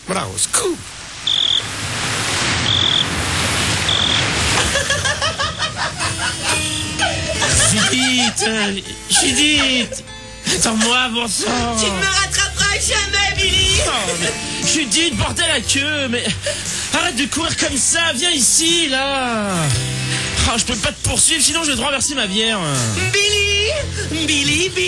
Bravo, scoop. Judith, attends-moi, bon sang. Tu ne me rattraperas jamais, Billy. Oh, mais Judith, bordel à queue, mais arrête de courir comme ça, viens ici, là. Oh, je peux pas te poursuivre, sinon je vais te renverser ma bière. Billy.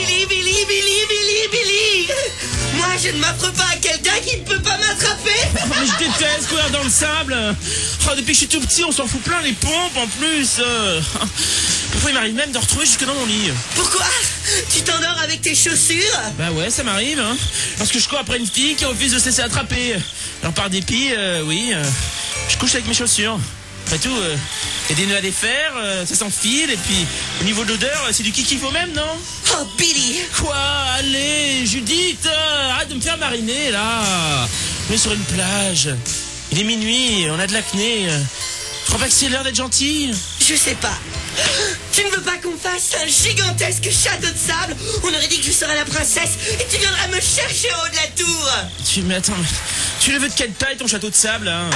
Moi, je ne m'affre pas à quelqu'un qui ne peut pas m'attraper. Oh, mais je déteste courir dans le sable. Oh, depuis que je suis tout petit, on s'en fout plein les pompes en plus. Parfois, il m'arrive même de retrouver jusque dans mon lit. Pourquoi? Tu t'endors avec tes chaussures? Bah ouais, ça m'arrive, hein. Parce que je cours après une fille qui refuse de se laisser attraper. Alors par dépit, oui, je couche avec mes chaussures. Après tout, y a des nœuds à défaire, ça s'enfile, et puis au niveau de l'odeur, c'est du kikifo même, non? Oh, Billy. Quoi? Allez, Judith, arrête de me faire mariner, là. On est sur une plage. Il est minuit, on a de l'acné. Tu crois pas que c'est l'heure d'être gentil? Je sais pas. Tu ne veux pas qu'on fasse un gigantesque château de sable? On aurait dit que je serais la princesse et tu viendras me chercher en haut de la tour. Mais attends, mais tu le veux de quelle taille ton château de sable, hein?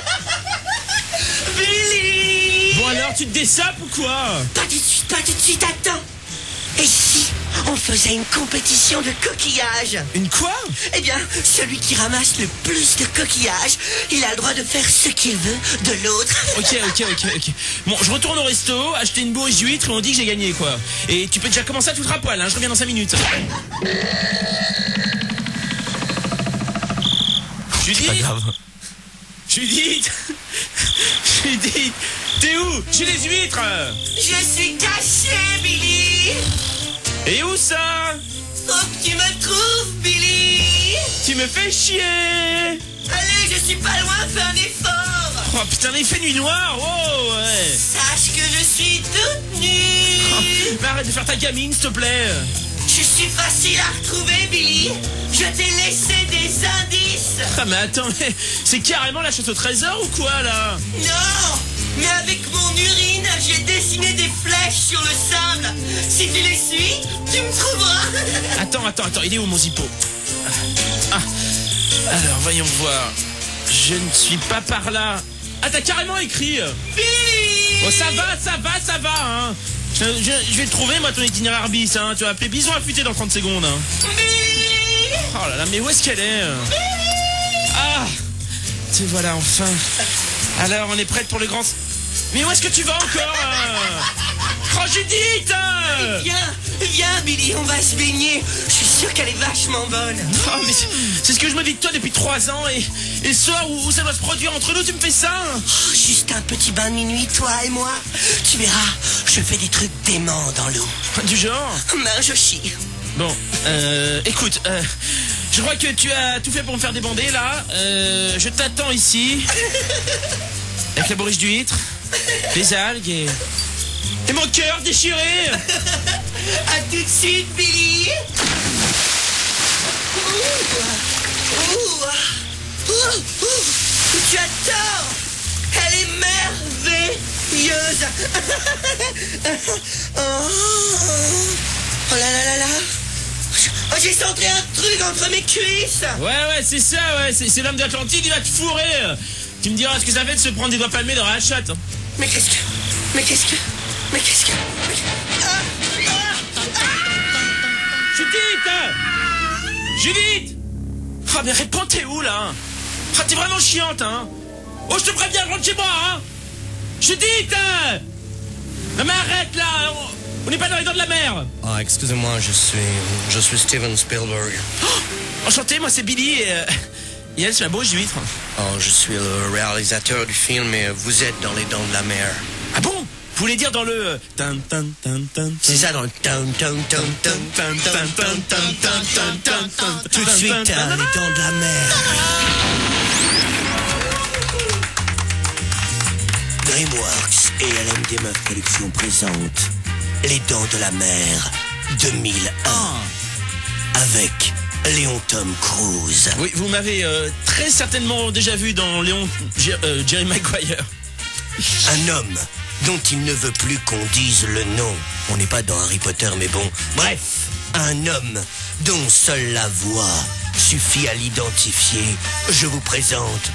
Billy! Bon alors, tu te dessapes ou quoi? Pas tout de suite, attends. Et si on faisait une compétition de coquillages? Une quoi? Eh bien, celui qui ramasse le plus de coquillages, il a le droit de faire ce qu'il veut de l'autre. Ok. Bon, je retourne au resto, acheter une bourriche d'huîtres et on dit que j'ai gagné, quoi. Et tu peux déjà commencer à tout à poil, hein, je reviens dans 5 minutes. Judith? Pas grave. Judith, t'es où? J'ai les huîtres. Je suis caché, Billy. Et où ça? Faut que tu me trouves, Billy. Tu me fais chier. Allez, je suis pas loin, fais un effort. Oh putain, il fait nuit noire, oh ouais. Sache que je suis toute nue. Oh, mais arrête de faire ta gamine, s'il te plaît. Je suis facile à retrouver, Billy. Je t'ai laissé des indices. Ah mais attends, mais c'est carrément la chasse au trésor ou quoi, là? Non, mais avec mon urine, j'ai dessiné des flèches sur le sable. Si tu les suis, tu me trouveras. Attends, il est où mon zippo? Ah, alors voyons voir. Je ne suis pas par là. Ah, t'as carrément écrit. Billy. Oh, ça va, hein. Je vais te trouver, moi, ton itinéraire bis, hein. Tu vas appeler Bison affûté dans 30 secondes, hein. Billy. Oh là là, mais où est-ce qu'elle est? Ah, te voilà enfin. Alors, on est prête pour le grand... Mais où est-ce que tu vas encore? Oh, Judith! Viens, Billy, on va se baigner. Je suis sûr qu'elle est vachement bonne. Oh, mais c'est ce que je me dis de toi depuis 3 ans. Et le soir où ça doit se produire entre nous, tu me fais ça? Oh, juste un petit bain de minuit, toi et moi. Tu verras, je fais des trucs déments dans l'eau. Du genre? Ben, je chie. Bon, écoute, je crois que tu as tout fait pour me faire débander, là. Je t'attends ici. Avec la bourriche d'huîtres, les algues et mon cœur déchiré. À tout de suite, Billy. Tu as tort. Elle est merveilleuse. Oh là là là là. Oh, j'ai senti un truc entre mes cuisses. Ouais, c'est ça, ouais. C'est l'homme d'Atlantide, il va te fourrer. Tu me diras ce que ça fait de se prendre des doigts palmés dans la chatte. Mais qu'est-ce que... Judith! Ah, mais réponds, t'es où, là? Ah, t'es vraiment chiante, hein? Oh, je te préviens, rentre chez moi, hein? Judith! Non, mais arrête, là! On n'est pas dans les dents de la mer! Ah, excusez-moi, je suis Steven Spielberg. Oh, enchanté, moi, c'est Billy et elle, c'est la bourriche d'huîtres. Oh, je suis le réalisateur du film et vous êtes dans les dents de la mer. Ah bon? Vous voulez dire dans le... C'est ça, dans le... Tout de suite, les dents de la mer. DreamWorks et LMD Meuf Productions présentent Les Dents de la Mer 2001 avec Léon Tom Cruise. Oui, vous m'avez très certainement déjà vu dans Jerry Maguire. Un homme dont il ne veut plus qu'on dise le nom. On n'est pas dans Harry Potter, mais bon. Bref, un homme dont seule la voix suffit à l'identifier. Je vous présente...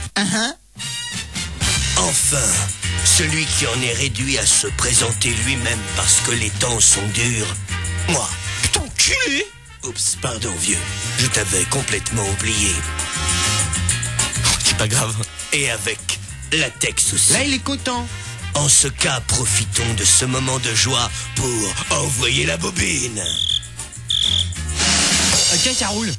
Enfin, celui qui en est réduit à se présenter lui-même parce que les temps sont durs. Moi. Putain, enculé! Oups, pardon vieux. Je t'avais complètement oublié. C'est pas grave. Et avec Latex aussi. Là, il est content. En ce cas, profitons de ce moment de joie pour envoyer la bobine. Ok, ça roule.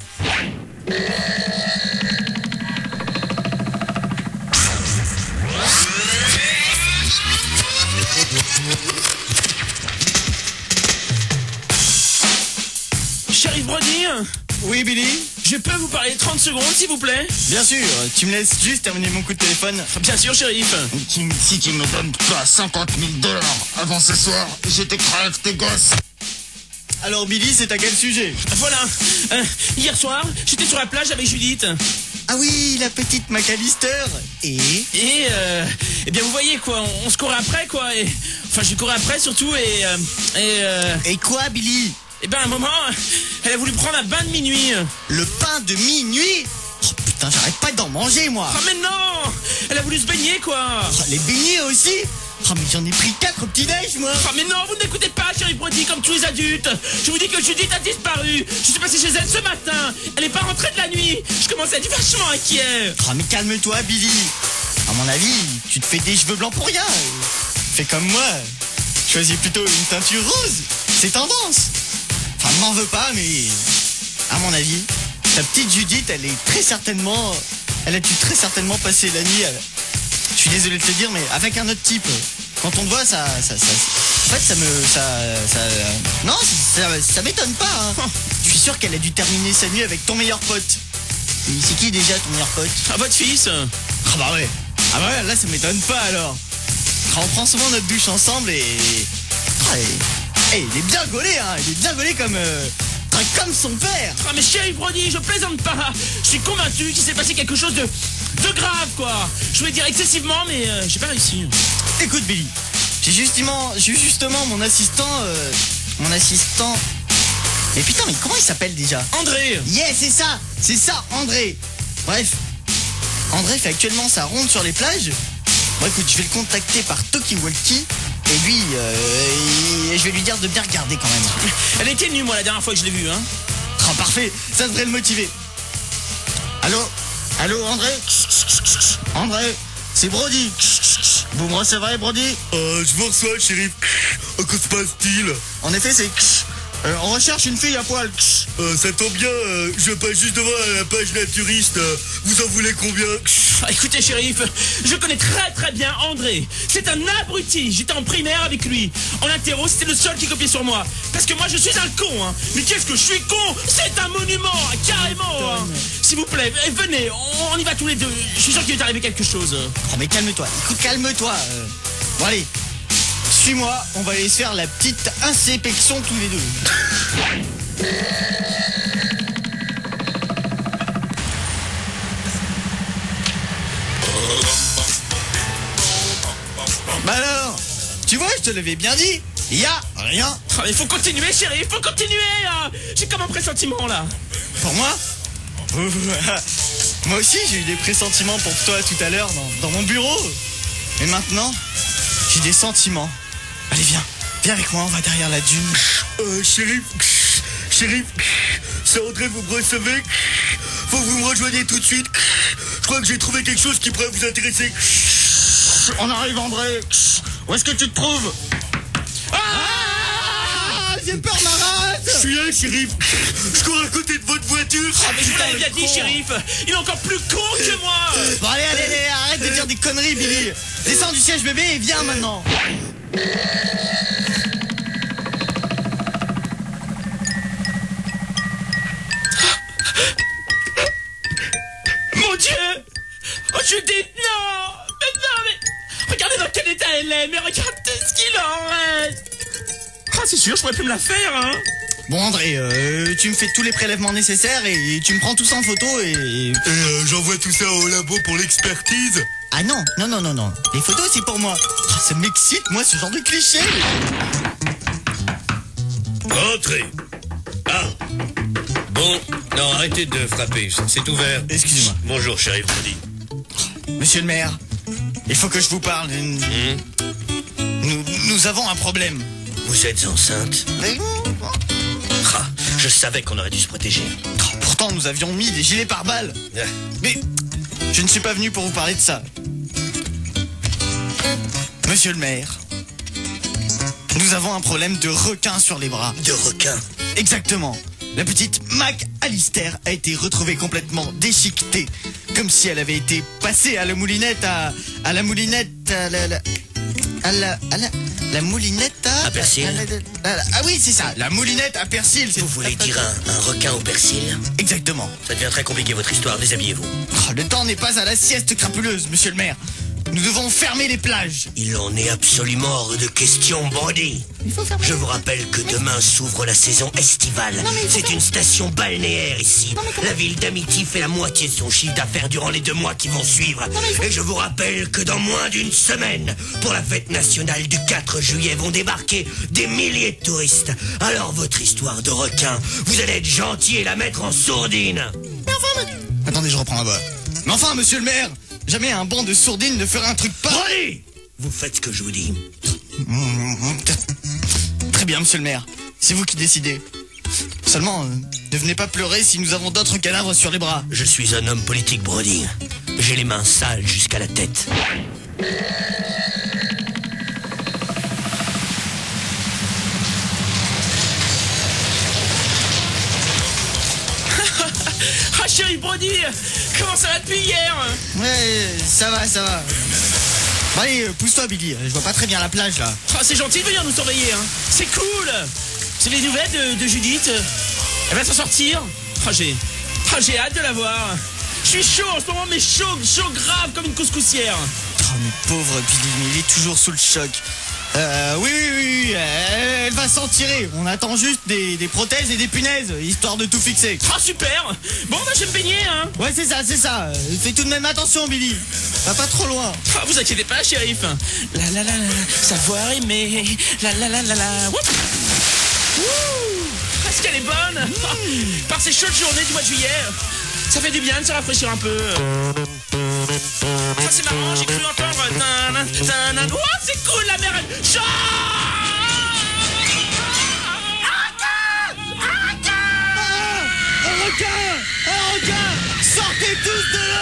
Shérif Brody, Oui, Billy? je peux vous parler 30 secondes, s'il vous plaît? Bien sûr, tu me laisses juste terminer mon coup de téléphone. Bien sûr, shérif. Si tu me donnes pas 50 000 $ avant ce soir, je te crève tes gosses. Alors, Billy, c'est à quel sujet? Voilà. Hier soir, j'étais sur la plage avec Judith. Ah oui, la petite McAllister. Et Eh bien, vous voyez, quoi, on se courait après, quoi. Enfin, je courais après, surtout, Et quoi, Billy? Eh ben, à un moment, elle a voulu prendre un bain de minuit. Le pain de minuit? Oh putain, j'arrête pas d'en manger, moi. Ah, mais non! Elle a voulu se baigner, quoi. Oh, les beignets aussi? Oh, mais j'en ai pris 4 au petit-déj, moi. Ah, mais non, vous n'écoutez pas, Shérif Brody, comme tous les adultes. Je vous dis que Judith a disparu. Je suis passé chez elle ce matin. Elle n'est pas rentrée de la nuit. Je commence à être vachement inquiet. Oh, mais calme-toi, Billy. À mon avis, tu te fais des cheveux blancs pour rien. Fais comme moi. Choisis plutôt une teinture rose. C'est tendance. Enfin, m'en veux pas, mais à mon avis, ta petite Judith, elle a dû très certainement passer la nuit. Je suis désolé de te dire, mais avec un autre type. Quand on te voit, ça en fait, non, ça m'étonne pas. Hein. Je suis sûr qu'elle a dû terminer sa nuit avec ton meilleur pote. Et c'est qui déjà ton meilleur pote? Ah, votre fils. Ah bah ouais. Ah bah ouais, là ça m'étonne pas alors. On prend souvent notre douche ensemble et... il est bien gaulé, hein. Il est bien gaulé comme son père. Ah, mais Shérif Brody, je plaisante pas. Je suis convaincu qu'il s'est passé quelque chose de grave, quoi. Je voulais dire excessivement, mais j'ai pas réussi. Écoute, Billy, j'ai justement mon assistant... Mais putain, mais comment il s'appelle déjà? André. Yeah, c'est ça, André. Bref, André fait actuellement sa ronde sur les plages. Bon, écoute, je vais le contacter par Talkie-Walkie. Et lui, je vais lui dire de bien regarder quand même. Elle était nue, moi, la dernière fois que je l'ai vue, hein. Oh, parfait, ça devrait le motiver. Allô, André? André, c'est Brody. Vous me recevrez, Brody? Je vous reçois, shérif. Que se passe-t-il? En effet, c'est... on recherche une fille à poil. Ça tombe bien, je passe juste devant la page naturiste. Vous en voulez combien? Ah, écoutez, shérif, je connais très très bien André. C'est un abruti. J'étais en primaire avec lui. En interro, c'était le seul qui copiait sur moi. Parce que moi, je suis un con, hein. Mais qu'est-ce que je suis con? C'est un monument, carrément, hein. S'il vous plaît, venez, on y va tous les deux. Je suis sûr qu'il est arrivé quelque chose. Oh, mais calme-toi. Écoute, calme-toi. Bon, allez. Suis-moi, on va aller se faire la petite inspection tous les deux. Bah alors, tu vois, je te l'avais bien dit, il y a rien. Ah, mais faut continuer, chérie, faut continuer, hein. J'ai comme un pressentiment, là. Pour moi? Moi aussi, j'ai eu des pressentiments pour toi tout à l'heure dans mon bureau. Mais maintenant, j'ai des sentiments. Allez, viens avec moi, on va derrière la dune. Shérif, c'est André, vous me recevez? Faut que vous me rejoigniez tout de suite. Je crois que j'ai trouvé quelque chose qui pourrait vous intéresser. On arrive, André. Où est-ce que tu te trouves? Ah, j'ai peur, ma race. Je suis là, shérif. Je cours à côté de votre voiture. Ah, mais je vous l'avais bien dit, shérif. Il est encore plus con que moi. Bon, allez, arrête de dire des conneries, Billy. Descends du siège bébé et viens maintenant. Mon Dieu. Oh, Judith, non. Mais regardez dans quel état elle est. Mais regardez ce qu'il en reste. Ah, c'est sûr, je pourrais plus me la faire, hein. Bon, André, tu me fais tous les prélèvements nécessaires et tu me prends tout ça en photo et j'envoie tout ça au labo pour l'expertise. Ah non. Les photos, c'est pour moi. Oh, ça m'excite, moi, ce genre de cliché. Rentrez. Ah. Bon, Non, arrêtez de frapper, c'est ouvert. Excusez-moi. Bonjour, shérif Brody. Monsieur le maire, il faut que je vous parle. Nous avons un problème. Vous êtes enceinte? Ah, je savais qu'on aurait dû se protéger. Pourtant, nous avions mis des gilets pare-balles. Ah. Mais je ne suis pas venu pour vous parler de ça. Monsieur le maire, nous avons un problème de requin sur les bras. De requin? Exactement. La petite Mac Alister a été retrouvée complètement déchiquetée, comme si elle avait été passée à la moulinette à la moulinette la moulinette à persil. Ah oui, c'est ça, la moulinette à persil. Vous voulez dire un requin au persil? Exactement. Ça devient très compliqué votre histoire, déshabillez-vous. Oh, le temps n'est pas à la sieste crapuleuse, monsieur le maire. Nous devons fermer les plages. Il en est absolument hors de question, Brody. Je vous rappelle que demain s'ouvre la saison estivale. C'est une station balnéaire ici. La ville d'Amity fait la moitié de son chiffre d'affaires durant les 2 mois qui vont suivre. Et je vous rappelle que dans moins d'une semaine, pour la fête nationale du 4 juillet, vont débarquer des milliers de touristes. Alors votre histoire de requin, vous allez être gentil et la mettre en sourdine. Attendez, je reprends ma voix. Mais enfin, monsieur le maire, jamais un banc de sourdines ne ferait un truc pas... Brody, vous faites ce que je vous dis. Très bien, monsieur le maire. C'est vous qui décidez. Seulement, ne venez pas pleurer si nous avons d'autres cadavres sur les bras. Je suis un homme politique, Brody. J'ai les mains sales jusqu'à la tête. Ah, chérie Brody, comment ça va depuis hier? Ouais, ça va. Bon, allez, pousse-toi, Billy. Je vois pas très bien la plage, là. Ah, c'est gentil de venir nous surveiller, hein. C'est cool. C'est les nouvelles de Judith. Elle va s'en sortir. Ah, j'ai hâte de la voir. Je suis chaud en ce moment, mais chaud grave comme une couscoussière. Oh, mais pauvre Billy, mais il est toujours sous le choc. Oui, elle va s'en tirer. On attend juste des prothèses et des punaises, histoire de tout fixer. Ah, super. Bon, bah, je vais me baigner, hein. Ouais, c'est ça. Fais tout de même attention, Billy. Va pas trop loin. Ah, vous inquiétez pas, shérif. La, savoir aimer. La. Wouh. Est-ce qu'elle est bonne? Par ces chaudes journées du mois de juillet, ça fait du bien de se rafraîchir un peu. Ça, c'est marrant, j'ai cru entendre... Oh, c'est cool, la mer... Un requin! Sortez tous de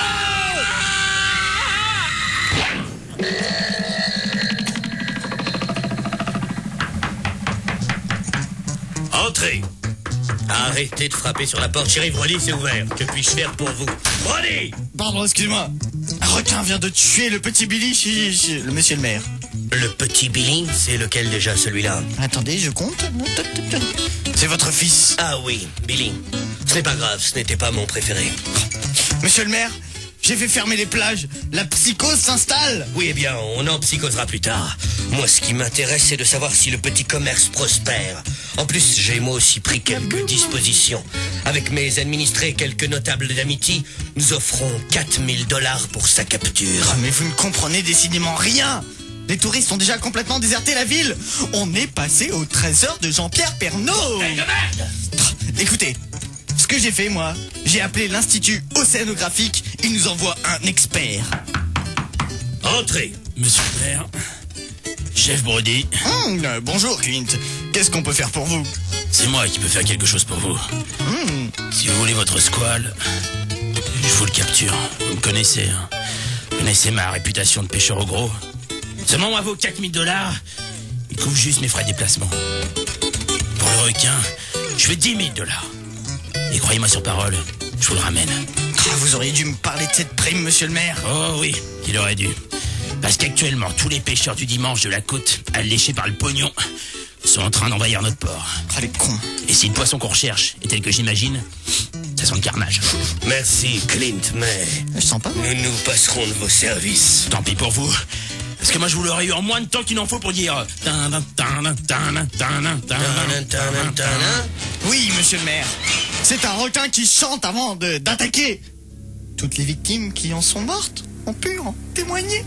là! Entrez. Arrêtez de frapper sur la porte, shérif Brody, c'est ouvert. Que puis-je faire pour vous? Brody! Pardon, excuse-moi. Un requin vient de tuer le petit Billy chez le monsieur le maire. Le petit Billy, c'est lequel déjà, celui-là? Attendez, je compte. C'est votre fils. Ah oui, Billy. Ce n'est pas grave, ce n'était pas mon préféré. Monsieur le maire, j'ai fait fermer les plages. La psychose s'installe. Oui, eh bien, on en psychosera plus tard. Moi, ce qui m'intéresse, c'est de savoir si le petit commerce prospère. En plus, j'ai moi aussi pris quelques dispositions. Avec mes administrés et quelques notables d'Amity, nous offrons $4000 pour sa capture. Ah, mais vous ne comprenez décidément rien. Les touristes ont déjà complètement déserté la ville. On est passé au trésor de Jean-Pierre Pernaut. Hey, de merde! Écoutez, ce que j'ai fait, moi, j'ai appelé l'Institut océanographique. Il nous envoie un expert. Entrez. Monsieur le maire, chef Brody, Bonjour, Clint. Qu'est-ce qu'on peut faire pour vous? c'est moi qui peux faire quelque chose pour vous. Si vous voulez votre squale, je vous le capture. Vous me connaissez, hein. Vous connaissez ma réputation de pêcheur au gros. Seulement, moi, vaut $4000. Il couvre juste mes frais de déplacement. Pour le requin, je veux $10 000. Et croyez-moi sur parole, je vous le ramène. Ah, vous auriez dû me parler de cette prime, monsieur le maire. Oh oui, il aurait dû. Parce qu'actuellement, tous les pêcheurs du dimanche de la côte, alléchés par le pognon, sont en train d'envahir notre port. Ah, les cons. Et si le poisson qu'on recherche est tel que j'imagine, ça sent le carnage. Merci, Clint, mais Je sens pas. nous nous passerons de vos services. Tant pis pour vous. Parce que moi, je vous l'aurais eu en moins de temps qu'il en faut pour dire... Oui, monsieur le maire. C'est un requin qui chante avant d'attaquer. Toutes les victimes qui en sont mortes ont pu en témoigner.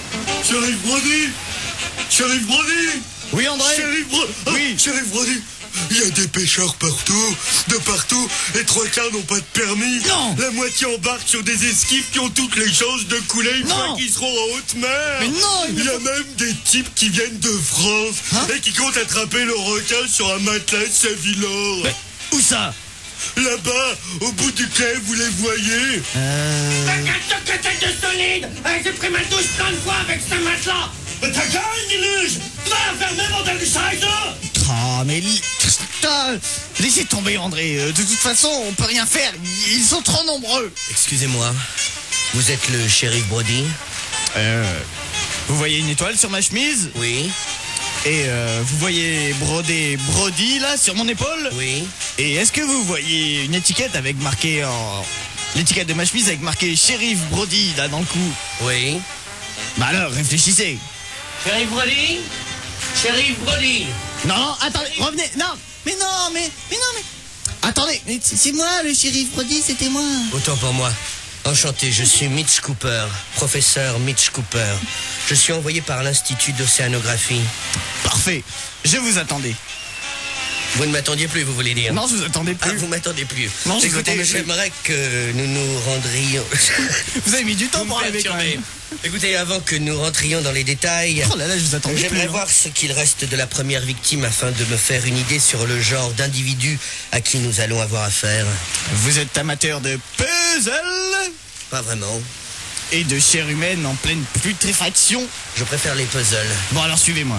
Shérif Brody! Shérif Brody! Oui, André. Shérif Brody! Oui. Shérif Brody! Il y a des pêcheurs partout, de partout. Les 3 quarts n'ont pas de permis. Non. La moitié embarque sur des esquifs qui ont toutes les chances de couler une fois qu'ils seront en haute mer. Mais non, il y a même des types qui viennent de France et qui comptent attraper le requin sur un matelas de Savilor. Mais où ça? Là-bas, au bout du quai, vous les voyez. T'as qu'à tête de solide. J'ai pris ma douche plein de fois avec ce matelas. Mais t'as qu'à une diluge. Va fermer mon Scheiße. Ah, mais... Laissez tomber, André. De toute façon, on peut rien faire. Ils sont trop nombreux. Excusez-moi, vous êtes le shérif Brody? Vous voyez une étoile sur ma chemise? Oui. Et vous voyez brodé Brody, là, sur mon épaule? Oui. Et est-ce que vous voyez une étiquette avec marqué en... L'étiquette de ma chemise avec marqué Shérif Brody, là, dans le cou? Oui. Bah alors, réfléchissez. Shérif Brody? Shérif Brody? Non, attendez, revenez. Non, mais... Attendez, mais c'est moi, le Shérif Brody, c'était moi. Autant pour moi. Enchanté, je suis Mitch Cooper, professeur Mitch Cooper. Je suis envoyé par l'Institut d'Océanographie. Parfait, je vous attendais. Vous ne m'attendiez plus, vous voulez dire? Non, je vous attendais plus. Ah, vous m'attendez plus. Non, je vous Écoutez, attendais plus. j'aimerais que nous nous rendrions... Vous avez mis du temps Vous pour me arriver quand perturbez. même. Écoutez, avant que nous rentrions dans les détails... Oh là là, je vous attendais plus. J'aimerais hein. voir ce qu'il reste de la première victime afin de me faire une idée sur le genre d'individu à qui nous allons avoir affaire. Vous êtes amateur de puzzle Pas vraiment. et de chair humaine en pleine putréfaction. Je préfère les puzzles. Bon, alors suivez-moi.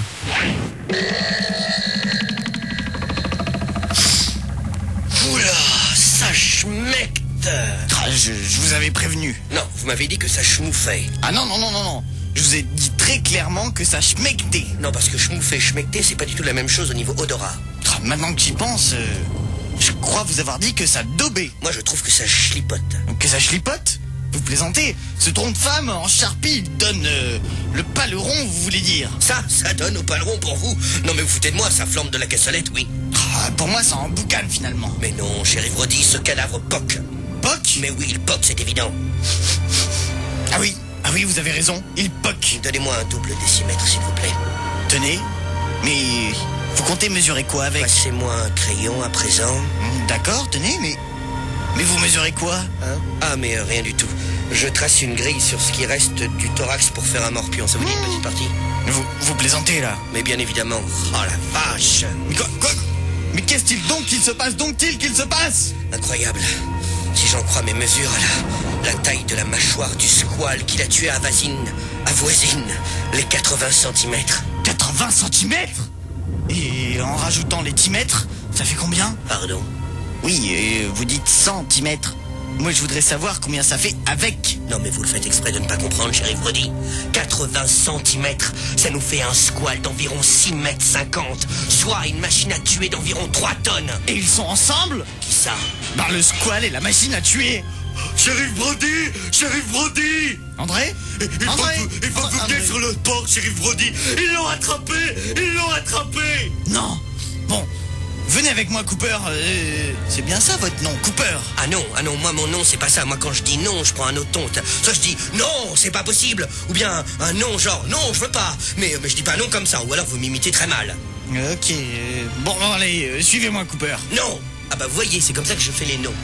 Oula, ça schmecte. Ah, je vous avais prévenu. Non, vous m'avez dit que ça schmouffait. Ah non. Je vous ai dit très clairement que ça schmectait. Non, parce que schmouffer et schmecter, c'est pas du tout la même chose au niveau odorat. Ah, maintenant que j'y pense, je crois vous avoir dit que ça daubait. Moi, je trouve que ça chlipote. Que ça chlipote? Vous plaisantez? Ce tronc de femme en charpie donne le paleron, vous voulez dire? Ça donne au paleron pour vous. Non, mais vous foutez de moi, ça flambe de la cassolette, oui. Ah, pour moi, ça en boucane finalement. Mais non, shérif Brody, ce cadavre poque. Poque? Mais oui, il poque, c'est évident. Ah oui, vous avez raison, il poque. Donnez-moi un double décimètre, s'il vous plaît. Tenez, mais vous comptez mesurer quoi avec? Passez-moi un crayon à présent. D'accord, tenez, mais vous mesurez quoi? Hein? Ah, mais rien du tout. Je trace une grille sur ce qui reste du thorax pour faire un morpion. Ça vous dit une petite partie? Vous plaisantez là? Mais bien évidemment. Oh la vache! Mais quoi? Mais qu'est-ce qu'il se passe? Incroyable. Si j'en crois mes mesures, la taille de la mâchoire du squale qui l'a tué avoisine les 80 cm. 80 cm? Et en rajoutant les 10 mètres, ça fait combien? Pardon? Oui, vous dites centimètres. Moi, je voudrais savoir combien ça fait avec. Non, mais vous le faites exprès de ne pas comprendre, shérif Brody. 80 cm, ça nous fait un squale d'environ 6,50 mètres, soit une machine à tuer d'environ 3 tonnes. Et ils sont ensemble? Qui ça? Bah, le squale et la machine à tuer. Shérif Brody. André? Il faut que vous veniez sur le port, shérif Brody. Ils l'ont attrapé. Non. Bon, venez avec moi, Cooper. C'est bien ça, votre nom, Cooper? Ah non, moi mon nom c'est pas ça. Moi quand je dis non, je prends un autre ton. Soit je dis non, c'est pas possible. Ou bien un non genre non, je veux pas. Mais je dis pas non comme ça. Ou alors vous m'imitez très mal. Ok, bon, allez, suivez-moi, Cooper. Non. Ah bah vous voyez, c'est comme ça que je fais les noms.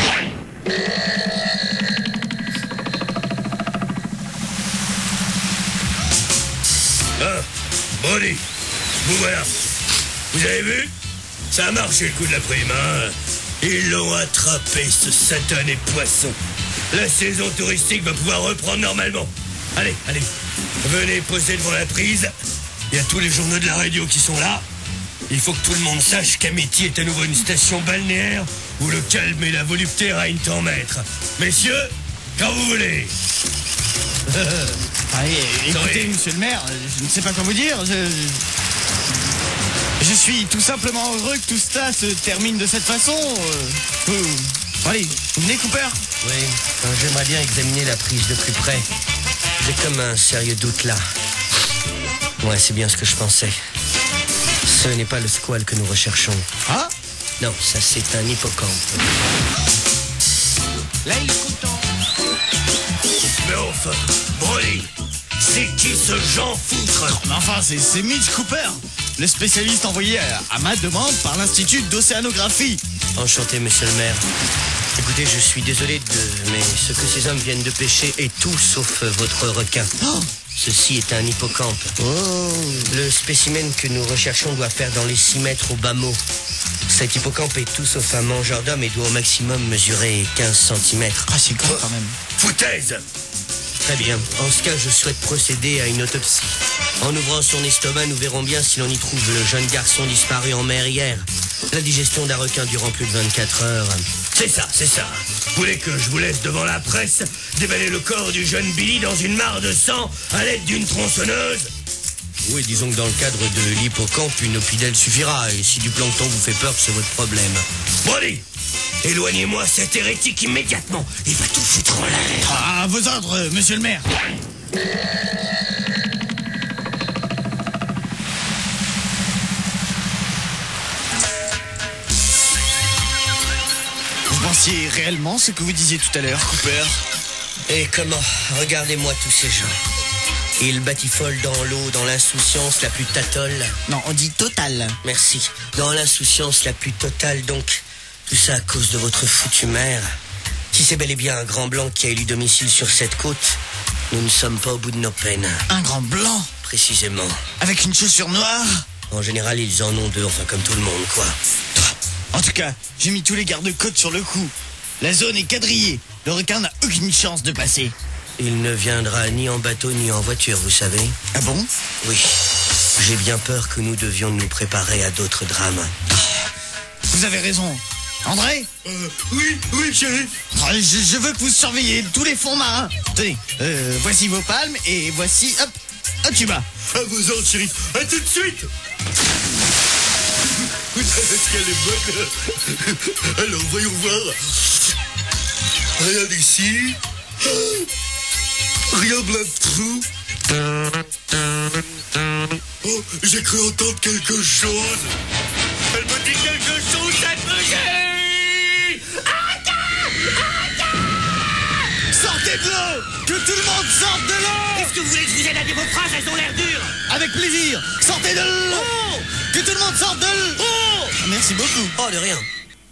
Ah, Brody, vous voilà. Vous avez vu? Ça a marché le coup de la prime, hein? Ils l'ont attrapé, ce satané poisson. La saison touristique va pouvoir reprendre normalement. Allez, venez poser devant la prise. Il y a tous les journaux de la radio qui sont là. Il faut que tout le monde sache qu'Amity est à nouveau une station balnéaire où le calme et la volupté règnent en maître. Messieurs, quand vous voulez. Allez, écoutez, Sorry. monsieur le maire, je ne sais pas quoi vous dire. Je suis tout simplement heureux que tout ça se termine de cette façon. Allez, vous venez, Cooper? Oui, j'aimerais bien examiner la prise de plus près. J'ai comme un sérieux doute là. Ouais, c'est bien ce que je pensais. Ce n'est pas le squale que nous recherchons. Ah? Non, ça c'est un hippocampe. Là, il est content. Mais enfin, Brody, c'est qui ce Jean Foutre? Mais enfin, c'est Mitch Cooper. le spécialiste envoyé à ma demande par l'Institut d'Océanographie. Enchanté, monsieur le maire. Écoutez, je suis désolé mais ce que ces hommes viennent de pêcher est tout sauf votre requin. Oh. Ceci est un hippocampe. Oh. Le spécimen que nous recherchons doit faire dans les 6 mètres au bas mot. Cet hippocampe est tout sauf un mangeur d'hommes et doit au maximum mesurer 15 cm. Ah, c'est grand quand même. Foutaise! Très bien. En ce cas, je souhaite procéder à une autopsie. En ouvrant son estomac, nous verrons bien si l'on y trouve le jeune garçon disparu en mer hier. La digestion d'un requin durant plus de 24 heures. C'est ça. Vous voulez que je vous laisse devant la presse dévaler le corps du jeune Billy dans une mare de sang à l'aide d'une tronçonneuse? Oui, disons que dans le cadre de l'hippocampe, une opidelle suffira. Et si du plancton vous fait peur, c'est votre problème. Brody, éloignez-moi cet hérétique immédiatement. Il va tout foutre en l'air. Ah, à vos ordres, monsieur le maire. Vous pensiez réellement ce que vous disiez tout à l'heure, Cooper? Et comment? Regardez-moi tous ces gens. Ils batifolent dans l'eau, dans l'insouciance la plus tatolle. Non, on dit totale. Merci. Dans l'insouciance la plus totale, donc. Tout ça à cause de votre foutue mère. Si c'est bel et bien un grand blanc qui a élu domicile sur cette côte, nous ne sommes pas au bout de nos peines. Un grand blanc? Précisément. Avec une chaussure noire? En général, ils en ont 2, enfin comme tout le monde, quoi. En tout cas, j'ai mis tous les gardes-côtes sur le coup. La zone est quadrillée. Le requin n'a aucune chance de passer. Il ne viendra ni en bateau ni en voiture, vous savez. Ah bon? Oui. J'ai bien peur que nous devions nous préparer à d'autres drames. Vous avez raison. André? Oui, chérie. Je veux que vous surveillez tous les fonds marins. Tenez, voici vos palmes et voici, hop, un tuba. À vos ordres, chérie. À tout de suite. Est-ce qu'elle est bonne? Alors, voyons voir. Rien ici. Rien plein de trous. Oh, j'ai cru entendre quelque chose. Elle me dit quelque chose, cette bougie. Sortez de l'eau! Que tout le monde sorte de l'eau! Est-ce que vous voulez que je vous aide à dire vos phrases? Elles ont l'air dures. Avec plaisir! Sortez de l'eau! Oh! Que tout le monde sorte de l'eau! Oh! Merci beaucoup. Oh, de rien.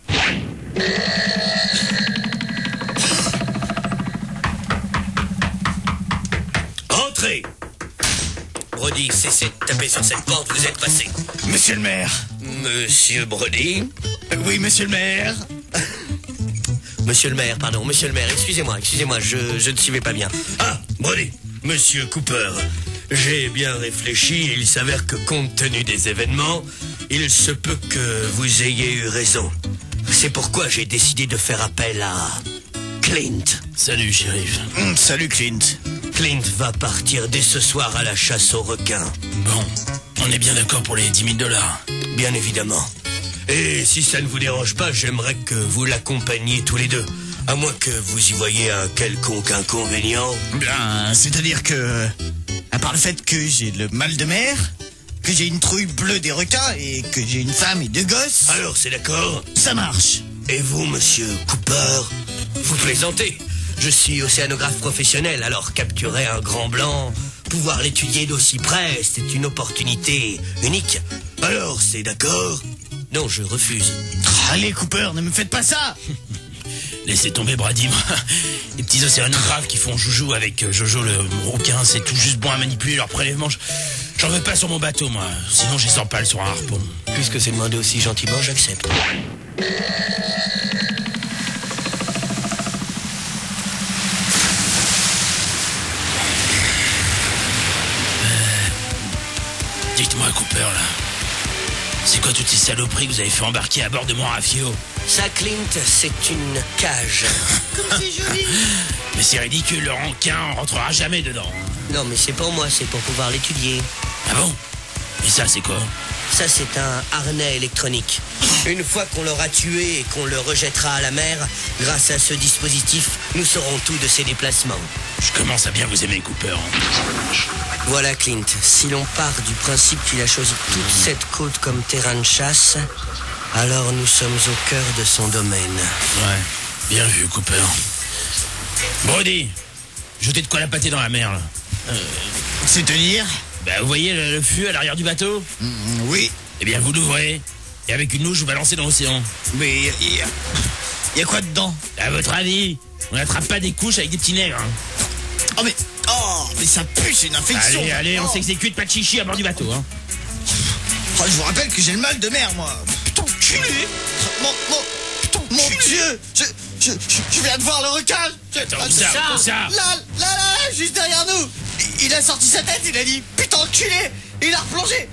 Entrez. Brody, cessez de taper sur cette porte, vous êtes passé. Monsieur le maire. Monsieur Brody? Oui, monsieur le maire. Monsieur le maire, pardon, monsieur le maire, excusez-moi, je ne suivais pas bien. Ah, Brody, monsieur Cooper, j'ai bien réfléchi et il s'avère que compte tenu des événements, il se peut que vous ayez eu raison. C'est pourquoi j'ai décidé de faire appel à Clint. Salut, shérif. Salut, Clint. Clint va partir dès ce soir à la chasse aux requins. Bon, on est bien d'accord pour les 10 000 $. Bien évidemment. Et si ça ne vous dérange pas, j'aimerais que vous l'accompagniez tous les deux. À moins que vous y voyez un quelconque inconvénient. Bien, c'est-à-dire que, à part le fait que j'ai le mal de mer, que j'ai une trouille bleue des requins et que j'ai une femme et 2 gosses, Alors, c'est d'accord? ça marche. Et vous, monsieur Cooper? Vous plaisantez. Je suis océanographe professionnel, alors capturer un grand blanc, pouvoir l'étudier d'aussi près, c'est une opportunité unique. Alors, c'est d'accord? Non, je refuse. Allez, Cooper, ne me faites pas ça. Laissez tomber, Brady. Les petits océanographes qui font joujou avec Jojo le requin, c'est tout juste bon à manipuler leurs prélèvements. J'en veux pas sur mon bateau, moi. Sinon, j'ai 100 balles sur un harpon. Puisque c'est demandé aussi gentiment, j'accepte. Dites-moi, Cooper, là. C'est quoi toutes ces saloperies que vous avez fait embarquer à bord de mon rafio? Ça, Clint, c'est une cage. Comme c'est joli. Mais c'est ridicule, le requin rentrera jamais dedans. Non, mais c'est pour moi, c'est pour pouvoir l'étudier. Ah bon? Et ça, c'est quoi? Ça, c'est un harnais électronique. Une fois qu'on l'aura tué et qu'on le rejettera à la mer, grâce à ce dispositif, nous saurons tout de ses déplacements. Je commence à bien vous aimer, Cooper. Voilà, Clint. Si l'on part du principe qu'il a choisi toute cette côte comme terrain de chasse, alors nous sommes au cœur de son domaine. Ouais, bien vu, Cooper. Brody, jetez de quoi la pâter dans la mer, là. C'est-à-dire? Bah, vous voyez le fût à l'arrière du bateau? Oui. Eh bien, vous l'ouvrez. Et avec une louche, vous balancez dans l'océan. Mais il y a quoi dedans? À votre avis, on n'attrape pas des couches avec des petits nègres. Hein. Oh mais ça pue, c'est une infection. Allez, on s'exécute, pas de chichi à bord du bateau. Hein. Oh, je vous rappelle que j'ai le mal de mer, moi. Putain, culé. Mon Dieu, je viens de voir le requin. Attends, où ça? Là, juste derrière nous. Il a sorti sa tête, il a dit putain enculé. Et il a replongé.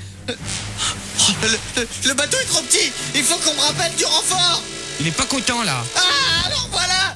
Le bateau est trop petit. Il faut qu'on me rappelle du renfort. Il est pas content là. Ah, alors voilà.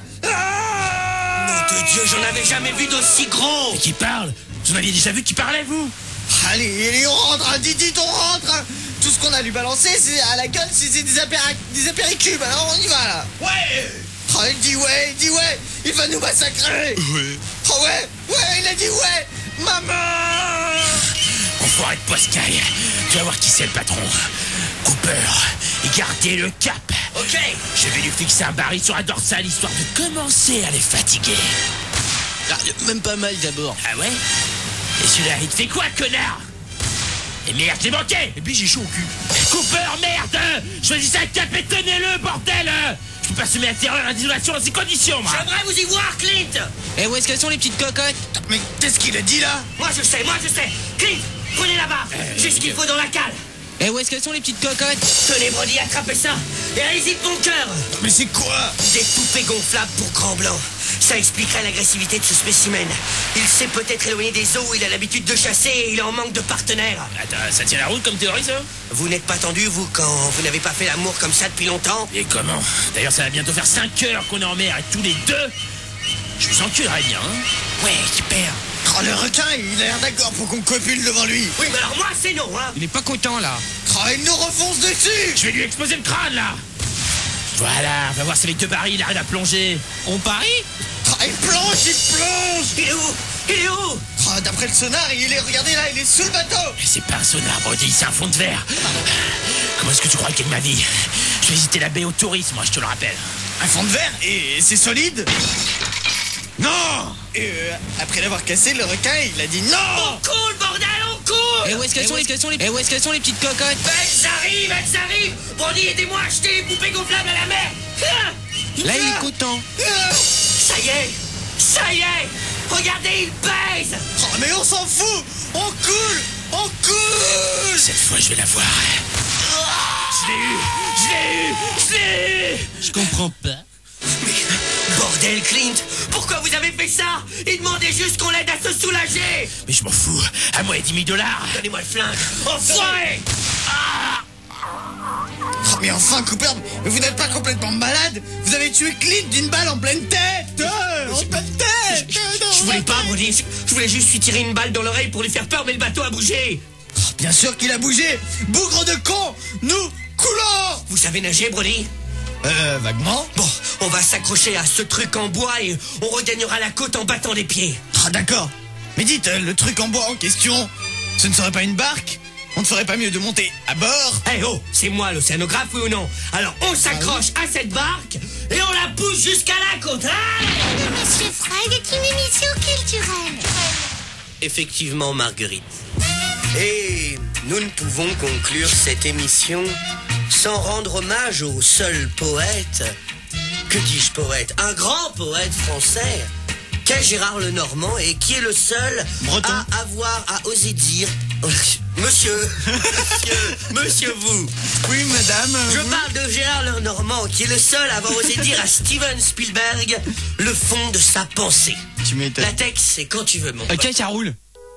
Nom de Dieu, j'en avais jamais vu d'aussi gros. Mais qui parle? Vous m'aviez déjà vu qui parlait, vous? Allez, on rentre, hein, Didi, on rentre. Hein. Tout ce qu'on a lui balancer, c'est à la gueule, c'est des apéricubes. Alors on y va là. Ouais. Oh, il dit ouais, il va nous massacrer. Ouais. Oh ouais, il a dit ouais. Maman. Enfoiré de Poscaille, tu vas voir qui c'est le patron. Cooper, et gardez le cap. Ok. Je vais lui fixer un baril sur la dorsale histoire de commencer à les fatiguer. Ah, même pas mal d'abord. Ah ouais? Et celui-là, il te fait quoi, connard? Et merde, j'ai manqué! Et puis j'ai chaud au cul. Cooper, merde! Choisissez un cap et tenez-le, bordel! Je peux pas semer la terreur et l'isolation dans ces conditions, moi! J'aimerais vous y voir, Clint. Et où est-ce qu'elles sont les petites cocottes? Mais qu'est-ce qu'il a dit là? Moi je sais. Clint, prenez la barre. J'ai ce qu'il faut dans la cale. Et où est-ce qu'elles sont les petites cocottes? Tenez, Brody, attrapez ça. Et allez-y de bon cœur. Mais c'est quoi? Des poupées gonflables pour Grand Blanc. Ça expliquerait l'agressivité de ce spécimen. Il s'est peut-être éloigné des eaux, il a l'habitude de chasser et il est en manque de partenaires. Attends, ça tient la route comme théorie, ça? Vous n'êtes pas tendu, vous, quand vous n'avez pas fait l'amour comme ça depuis longtemps? Et comment? D'ailleurs, ça va bientôt faire 5 heures qu'on est en mer et tous les deux, je vous enculerais bien, hein? Ouais, super. Oh, le requin, il a l'air d'accord pour qu'on copule devant lui. Oui, mais alors moi, c'est non, hein. Il est pas content là. Oh, il nous refonce dessus. Je vais lui exploser le crâne, là! Voilà, on va voir si avec 2 barils, il arrive à plonger. On parie? Oh, il plonge. Il est où? Oh, d'après le sonar, regardez là, il est sous le bateau. Mais c'est pas un sonar, Brody, c'est un fond de verre. Comment est-ce que tu crois qu'il y a de ma vie? Je vais visiter la baie au tourisme, moi, je te le rappelle. Un fond de verre et c'est solide. Non. Et après l'avoir cassé, le requin, il a dit non. On coule, bordel, on coule. Et où est-ce qu'elles sont, Et où est-ce qu'elles sont les petites cocottes? Elles arrivent. Brody, aidez-moi à acheter les poupées gonflables à la mer. Là il est content. Ça y est. Regardez, il pèse. Oh, mais on s'en fout. On coule. Cette fois, je vais la voir. Je l'ai eu. Je comprends pas. Mais, bordel, Clint, pourquoi vous avez fait ça? Il demandait juste qu'on l'aide à se soulager. Mais je m'en fous. À moi et $10 000. Donnez-moi le flingue. Enfoiré. Oh, mais enfin, Cooper, mais vous n'êtes pas complètement malade. Vous avez tué Clint d'une balle en pleine tête. En pleine tête. Je voulais pas, Brody. Je voulais juste lui tirer une balle dans l'oreille pour lui faire peur, mais le bateau a bougé. Oh, bien sûr qu'il a bougé. Bougre de con. Nous coulons. Vous savez nager, Brody? Vaguement. Bon, on va s'accrocher à ce truc en bois et on regagnera la côte en battant des pieds. Ah, d'accord. Mais dites, le truc en bois en question, ce ne serait pas une barque? On ne ferait pas mieux de monter à bord? Eh oh, c'est moi l'océanographe, oui ou non? Alors on s'accroche à cette barque et on la pousse jusqu'à la côte. Hein? Monsieur Fred est une émission culturelle. Effectivement, Marguerite. Et nous ne pouvons conclure cette émission sans rendre hommage au seul poète, que dis-je poète, un grand poète français, qu'est Gérard Lenormand et qui est le seul Breton. à oser dire... Monsieur vous. Oui, madame. Je parle de Gérard Lenormand qui est le seul à avoir osé dire à Steven Spielberg le fond de sa pensée. Tu m'étonnes. La texte, c'est quand tu veux, mon pote. Ok, ça roule.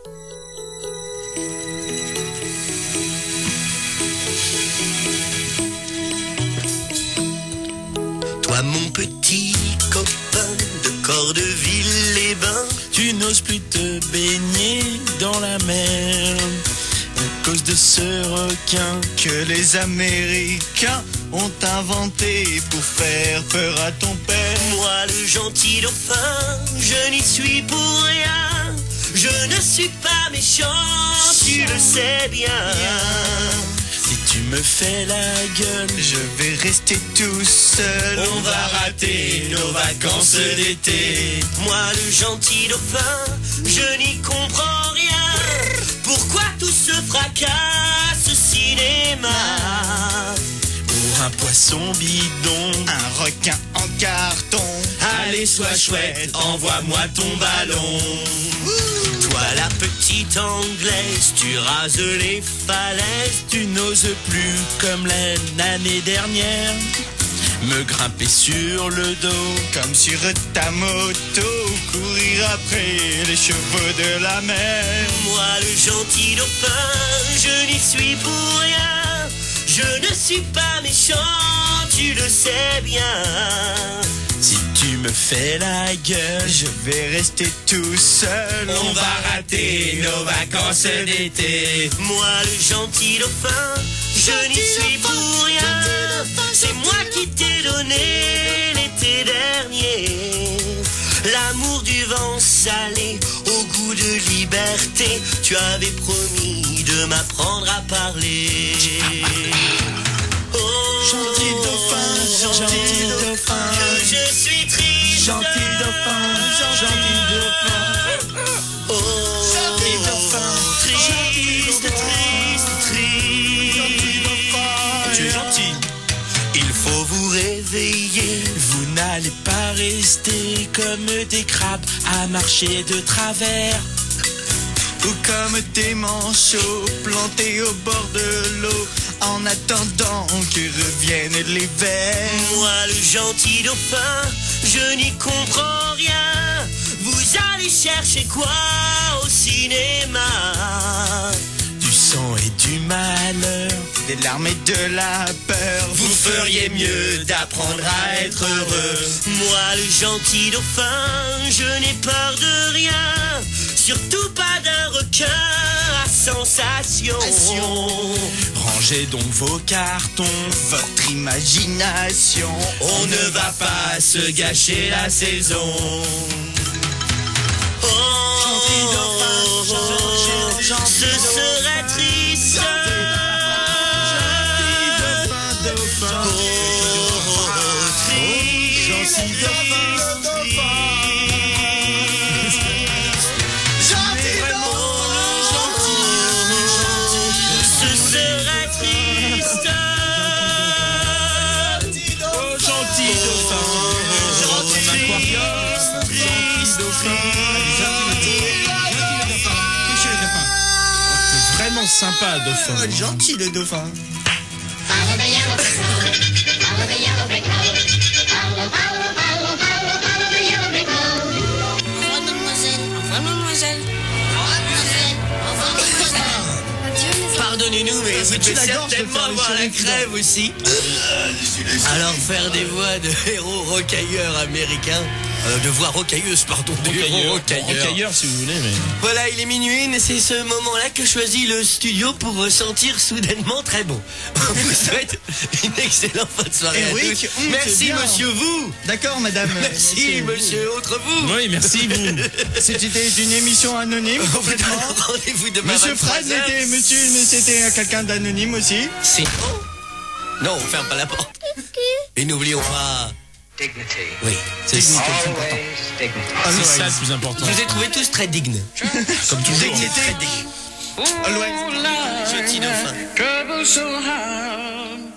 Toi, mon petit copain de Cordeville-les-Bains, Tu n'oses plus te baigner dans la mer à cause de ce requin. Que les Américains ont inventé pour faire peur à ton père. moi le gentil dauphin, je n'y suis pour rien. Je ne suis pas méchant, tu le sais bien. Si tu me fais la gueule, Je vais rester tout seul. on va rater nos vacances d'été. Moi le gentil dauphin, je n'y comprends rien. Pourquoi tout ce fracas au cinéma? Pour un poisson bidon, Un requin en carton. allez sois chouette, envoie-moi ton ballon. Toi la petite anglaise, tu rases les falaises. Tu n'oses plus comme l'année dernière me grimper sur le dos. Comme sur ta moto, courir après les chevaux de la mer. Moi le gentil dauphin, je n'y suis pour rien. Je ne suis pas méchant, tu le sais bien. Si tu me fais la gueule, Je vais rester tout seul. on va rater nos vacances d'été. Moi le gentil dauphin, je n'y suis pour rien. C'est moi qui t'ai donné l'été dernier l'amour du vent salé au goût de liberté. Tu avais promis de m'apprendre à parler. Oh, Gentil dauphin, gentil dauphin. que je suis triste. Gentil dauphin, gentil dauphin. Oh, Gentil dauphin, triste, triste, triste. Tu es gentil. Il faut vous réveiller. Vous n'allez pas rester comme des crabes à marcher de travers. Ou comme des manchots plantés au bord de l'eau en attendant que revienne l'hiver. Moi le gentil dauphin, je n'y comprends rien. Vous allez chercher quoi au cinéma? Du sang et du malheur. Des larmes et de la peur. Vous feriez mieux d'apprendre à être heureux. Moi le gentil dauphin, je n'ai peur de rien. Surtout pas d'un requin à sensation. Rangez donc vos cartons. Votre imagination. On ne va pas se gâcher la saison. Oh, ce serait triste. Vraiment sympa, dauphin. Gentil le dauphin. Follow the yellow brick road. Follow the yellow brick road. Follow, follow, follow, follow, follow the yellow brick road. Au revoir, mademoiselle. Au revoir, mademoiselle. Au revoir, mademoiselle. Au revoir, mademoiselle. Pardonnez-nous, mais vous devez la gorge de certainement faire les avoir la shérifs, crève aussi. Alors faire des voix de héros rocailleurs américains, de voix rocailleuses, pardon, de héros rocailleurs. Rocailleur, si vous voulez, mais... Voilà, il est minuit, mais c'est ce moment-là que choisit le studio pour ressentir soudainement très bon. On vous souhaite une excellente fin de soirée à Héroïque, tous. c'est Merci bien. monsieur vous. D'accord, madame. Merci monsieur autre vous. Oui, merci, vous. C'était une émission anonyme On vous complètement. donne rendez-vous demain. Monsieur 23 Fred heures. était monsieur, mais c'était quelqu'un d'anonyme aussi. C'est non, on ferme pas la porte. Et n'oublions pas. Dignity. Oui, C'est ça Always dignity. le plus important. je vous ai trouvé tous très dignes. Comme toujours. Très dignes. Always. Gentil dauphin. Trouble so hard.